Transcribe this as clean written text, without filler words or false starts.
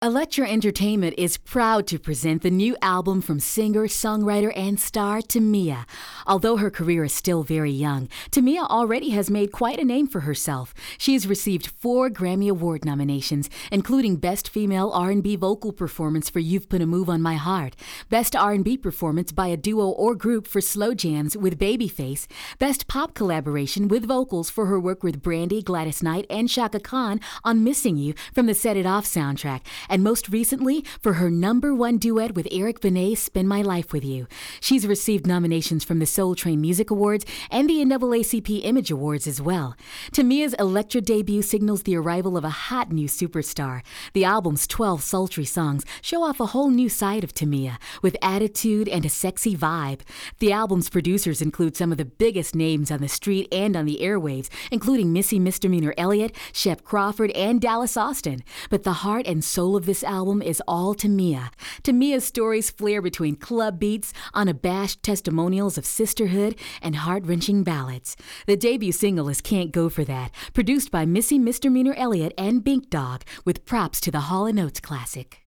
Elektra Entertainment is proud to present the new album from singer, songwriter, and star Tamia. Although her career is still very young, Tamia already has made quite a name for herself. She has received 4 Grammy Award nominations, including Best Female R&B Vocal Performance for You've Put a Move on My Heart, Best R&B Performance by a Duo or Group for Slow Jams with Babyface, Best Pop Collaboration with Vocals for her work with Brandy, Gladys Knight, and Chaka Khan on Missing You from the Set It Off soundtrack, and most recently for her #1 duet with Eric Benet's Spend My Life With You. She's received nominations from the Soul Train Music Awards and the NAACP Image Awards as well. Tamia's Elektra debut signals the arrival of a hot new superstar. The album's 12 sultry songs show off a whole new side of Tamia, with attitude and a sexy vibe. The album's producers include some of the biggest names on the street and on the airwaves, including Missy Misdemeanor Elliott, Shep Crawford, and Dallas Austin. But the heart and soul of this album is all Tamia. Tamia's stories flare between club beats, unabashed testimonials of sisterhood, and heart-wrenching ballads. The debut single is Can't Go For That, produced by Missy Misdemeanor Elliott and Bink Dog, with props to the Hall & Oates classic.